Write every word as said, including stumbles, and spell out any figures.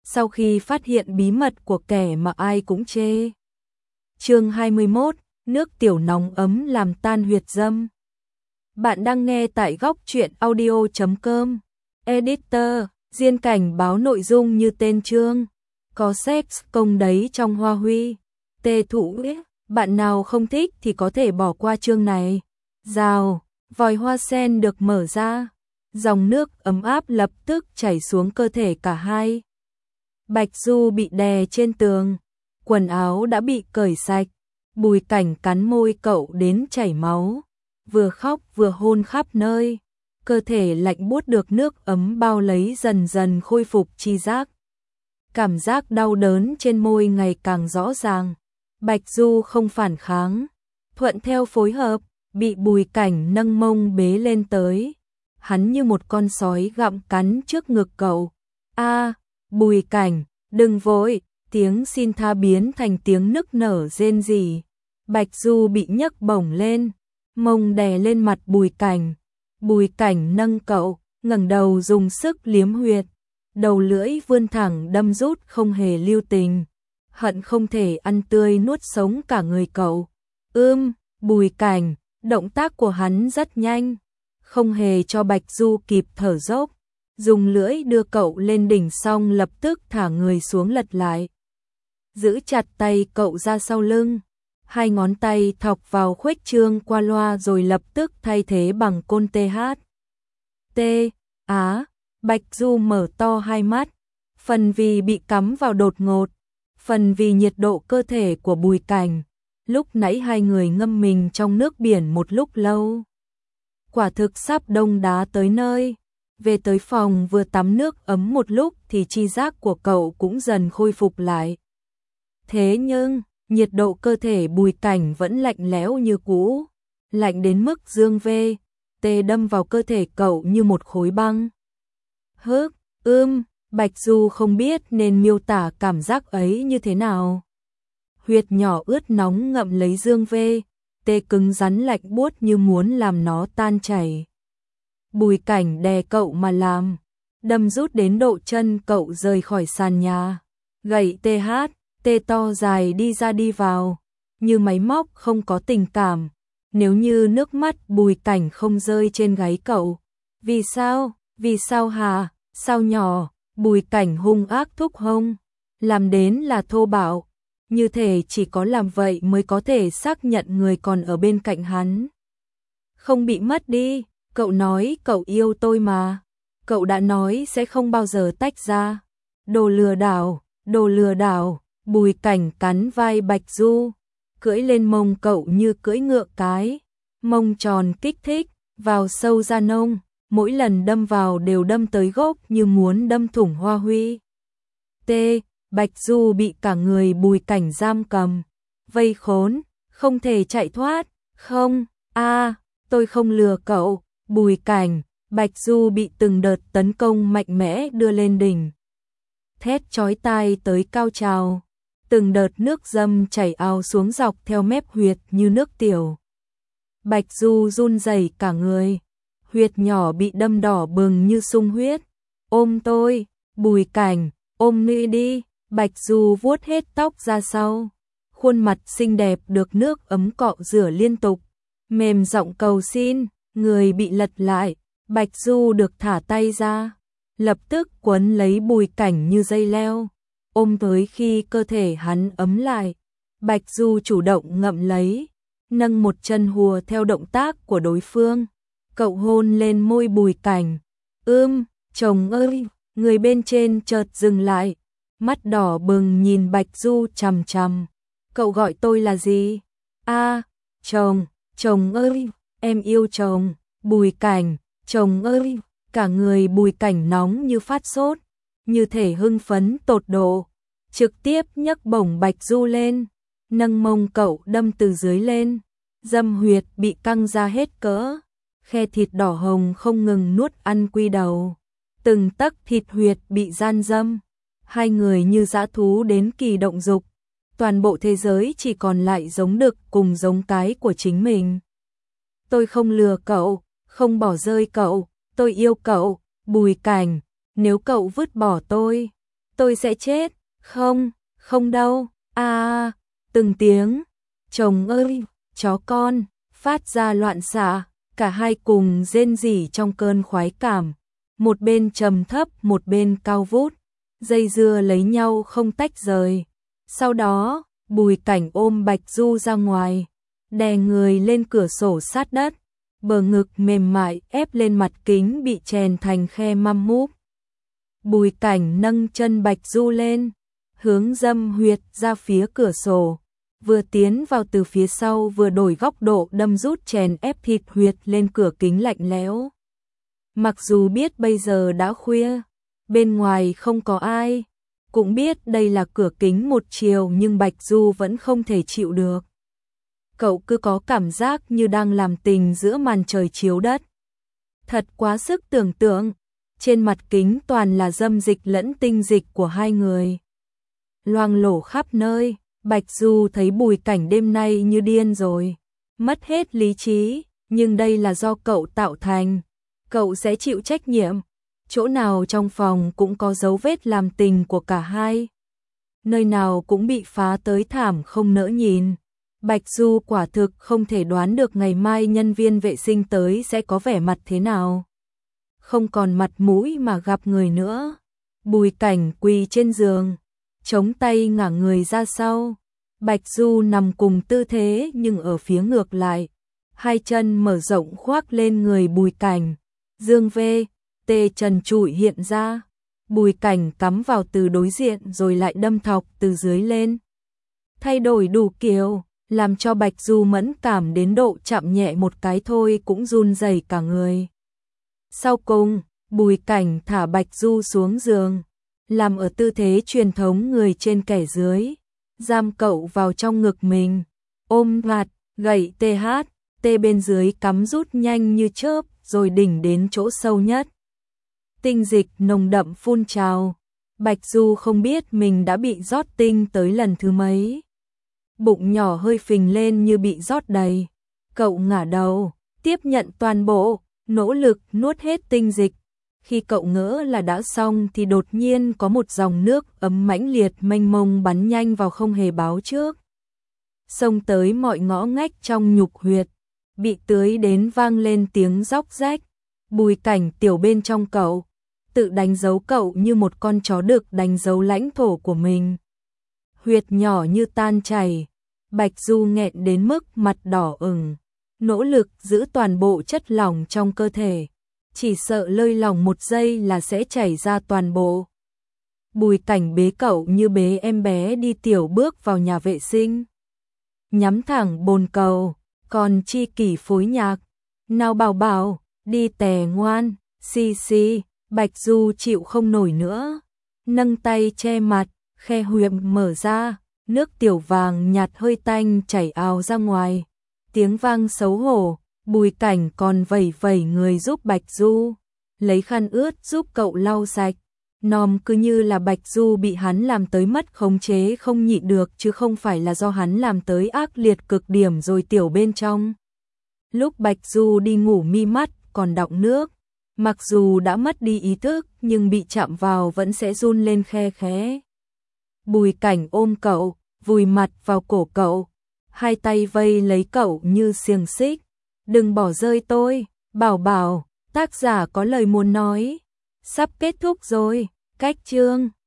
sau khi phát hiện bí mật của kẻ mà ai cũng chê. Chương hai mươi mốt, nước tiểu nóng ấm làm tan huyệt dâm. Bạn đang nghe tại góc truyện audio chấm com. Editor, Diên cảnh báo nội dung như tên chương. Có sex công đấy trong Hoa Huy. Tê thủ, bạn nào không thích thì có thể bỏ qua chương này. Rào, vòi hoa sen được mở ra. Dòng nước ấm áp lập tức chảy xuống cơ thể cả hai. Bạch Du bị đè trên tường. Quần áo đã bị cởi sạch. Bùi Cảnh cắn môi cậu đến chảy máu. Vừa khóc vừa hôn khắp nơi. Cơ thể lạnh buốt được nước ấm bao lấy dần dần khôi phục tri giác. Cảm giác đau đớn trên môi ngày càng rõ ràng. Bạch Du không phản kháng. Thuận theo phối hợp, bị Bùi Cảnh nâng mông bế lên tới. Hắn như một con sói gặm cắn trước ngực cậu. A, Bùi Cảnh, đừng vội, tiếng xin tha biến thành tiếng nức nở rên rỉ. Bạch Du bị nhấc bổng lên, mông đè lên mặt Bùi Cảnh. Bùi Cảnh nâng cậu, ngẩng đầu dùng sức liếm huyệt. Đầu lưỡi vươn thẳng đâm rút không hề lưu tình. Hận không thể ăn tươi nuốt sống cả người cậu. Ưm, Bùi Cảnh, động tác của hắn rất nhanh. Không hề cho Bạch Du kịp thở dốc. Dùng lưỡi đưa cậu lên đỉnh xong lập tức thả người xuống lật lại. Giữ chặt tay cậu ra sau lưng. Hai ngón tay thọc vào khuếch trương qua loa rồi lập tức thay thế bằng côn tê hát. T, á, Bạch Du mở to hai mắt. Phần vì bị cắm vào đột ngột. Phần vì nhiệt độ cơ thể của Bùi Cảnh. Lúc nãy hai người ngâm mình trong nước biển một lúc lâu. Quả thực sắp đông đá tới nơi. Về tới phòng vừa tắm nước ấm một lúc thì tri giác của cậu cũng dần khôi phục lại. Thế nhưng, nhiệt độ cơ thể Bùi Cảnh vẫn lạnh lẽo như cũ. Lạnh đến mức dương vê, tê đâm vào cơ thể cậu như một khối băng. Hức, ưm, Bạch Du không biết nên miêu tả cảm giác ấy như thế nào. Huyệt nhỏ ướt nóng ngậm lấy dương vê, tê cứng rắn lạnh buốt như muốn làm nó tan chảy. Bùi Cảnh đè cậu mà làm, đâm rút đến độ chân cậu rời khỏi sàn nhà. Gậy tê hát, tê to dài đi ra đi vào, như máy móc không có tình cảm. Nếu như nước mắt Bùi Cảnh không rơi trên gáy cậu. Vì sao, vì sao hả, sao nhỏ, Bùi Cảnh hung ác thúc hông. Làm đến là thô bạo, như thể chỉ có làm vậy mới có thể xác nhận người còn ở bên cạnh hắn. Không bị mất đi, cậu nói cậu yêu tôi mà. Cậu đã nói sẽ không bao giờ tách ra. Đồ lừa đảo, đồ lừa đảo. Bùi Cảnh cắn vai Bạch Du, cưỡi lên mông cậu như cưỡi ngựa cái. Mông tròn kích thích, vào sâu ra nông, mỗi lần đâm vào đều đâm tới gốc như muốn đâm thủng Hoa Huy. T, Bạch Du bị cả người Bùi Cảnh giam cầm, vây khốn, không thể chạy thoát. Không, a, tôi không lừa cậu. Bùi Cảnh, Bạch Du bị từng đợt tấn công mạnh mẽ đưa lên đỉnh. Thét chói tai tới cao trào. Từng đợt nước dâm chảy ào xuống dọc theo mép huyệt như nước tiểu. Bạch Du run rẩy cả người. Huyệt nhỏ bị đâm đỏ bừng như sung huyết. Ôm tôi, Bùi Cảnh, ôm nữ đi. Bạch Du vuốt hết tóc ra sau. Khuôn mặt xinh đẹp được nước ấm cọ rửa liên tục. Mềm giọng cầu xin, người bị lật lại. Bạch Du được thả tay ra. Lập tức quấn lấy Bùi Cảnh như dây leo. Ôm tới khi cơ thể hắn ấm lại. Bạch Du chủ động ngậm lấy. Nâng một chân hùa theo động tác của đối phương. Cậu hôn lên môi Bùi Cảnh. Ưm, chồng ơi, người bên trên chợt dừng lại. Mắt đỏ bừng nhìn Bạch Du chằm chằm. Cậu gọi tôi là gì? A, chồng, chồng ơi, em yêu chồng. Bùi Cảnh, chồng ơi, cả người Bùi Cảnh nóng như phát sốt, như thể hưng phấn tột độ. Trực tiếp nhấc bổng Bạch Du lên, nâng mông cậu đâm từ dưới lên. Dâm huyệt bị căng ra hết cỡ, khe thịt đỏ hồng không ngừng nuốt ăn quy đầu. Từng tấc thịt huyệt bị gian dâm. Hai người như dã thú đến kỳ động dục. Toàn bộ thế giới chỉ còn lại giống đực cùng giống cái của chính mình. Tôi không lừa cậu, không bỏ rơi cậu, tôi yêu cậu. Bùi Cảnh, nếu cậu vứt bỏ tôi, tôi sẽ chết. Không, không đâu. À, từng tiếng, chồng ơi, chó con, phát ra loạn xạ, cả hai cùng rên rỉ trong cơn khoái cảm. Một bên trầm thấp, một bên cao vút, dây dưa lấy nhau không tách rời. Sau đó, Bùi Cảnh ôm Bạch Du ra ngoài, đè người lên cửa sổ sát đất, bờ ngực mềm mại ép lên mặt kính bị chèn thành khe măm múp. Bùi Cảnh nâng chân Bạch Du lên, hướng dâm huyệt ra phía cửa sổ, vừa tiến vào từ phía sau vừa đổi góc độ đâm rút chèn ép thịt huyệt lên cửa kính lạnh lẽo. Mặc dù biết bây giờ đã khuya, bên ngoài không có ai, cũng biết đây là cửa kính một chiều nhưng Bạch Du vẫn không thể chịu được. Cậu cứ có cảm giác như đang làm tình giữa màn trời chiếu đất. Thật quá sức tưởng tượng, trên mặt kính toàn là dâm dịch lẫn tinh dịch của hai người. Loang lổ khắp nơi, Bạch Du thấy Bùi Cảnh đêm nay như điên rồi, mất hết lý trí, nhưng đây là do cậu tạo thành, cậu sẽ chịu trách nhiệm. Chỗ nào trong phòng cũng có dấu vết làm tình của cả hai, nơi nào cũng bị phá tới thảm không nỡ nhìn. Bạch Du quả thực không thể đoán được ngày mai nhân viên vệ sinh tới sẽ có vẻ mặt thế nào. Không còn mặt mũi mà gặp người nữa. Bùi Cảnh quỳ trên giường, chống tay ngả người ra sau. Bạch Du nằm cùng tư thế nhưng ở phía ngược lại, hai chân mở rộng khoác lên người Bùi Cảnh. Dương vê, tê trần trụi hiện ra. Bùi Cảnh cắm vào từ đối diện rồi lại đâm thọc từ dưới lên. Thay đổi đủ kiểu, làm cho Bạch Du mẫn cảm đến độ chạm nhẹ một cái thôi cũng run rẩy cả người. Sau cùng, Bùi Cảnh thả Bạch Du xuống giường, làm ở tư thế truyền thống người trên kẻ dưới, giam cậu vào trong ngực mình, ôm ngạt, gậy tê hát, tê bên dưới cắm rút nhanh như chớp rồi đỉnh đến chỗ sâu nhất. Tinh dịch nồng đậm phun trào, Bạch Du không biết mình đã bị rót tinh tới lần thứ mấy. Bụng nhỏ hơi phình lên như bị rót đầy, cậu ngả đầu, tiếp nhận toàn bộ, nỗ lực nuốt hết tinh dịch. Khi cậu ngỡ là đã xong thì đột nhiên có một dòng nước ấm mãnh liệt mênh mông bắn nhanh vào không hề báo trước, xông tới mọi ngõ ngách trong nhục huyệt, bị tưới đến vang lên tiếng róc rách. Bùi Cảnh tiểu bên trong cậu, tự đánh dấu cậu như một con chó đực đánh dấu lãnh thổ của mình. Huyệt nhỏ như tan chảy, Bạch Du nghẹn đến mức mặt đỏ ửng, nỗ lực giữ toàn bộ chất lỏng trong cơ thể, chỉ sợ lơi lỏng một giây là sẽ chảy ra toàn bộ. Bùi Cảnh bế cậu như bế em bé đi tiểu bước vào nhà vệ sinh, nhắm thẳng bồn cầu, còn chi kỷ phối nhạc, nào bảo bảo, đi tè ngoan, xì xì. Bạch Du chịu không nổi nữa, nâng tay che mặt, khe huyệt mở ra, nước tiểu vàng nhạt hơi tanh chảy ào ra ngoài. Tiếng vang xấu hổ, Bùi Cảnh còn vẩy vẩy người giúp Bạch Du, lấy khăn ướt giúp cậu lau sạch. Nòm cứ như là Bạch Du bị hắn làm tới mất khống chế không nhịn được chứ không phải là do hắn làm tới ác liệt cực điểm rồi tiểu bên trong. Lúc Bạch Du đi ngủ mi mắt còn đọng nước, mặc dù đã mất đi ý thức nhưng bị chạm vào vẫn sẽ run lên khe khẽ. Bùi Cảnh ôm cậu, vùi mặt vào cổ cậu, hai tay vây lấy cậu như xiềng xích. Đừng bỏ rơi tôi, bảo bảo, tác giả có lời muốn nói. Sắp kết thúc rồi, cách chương.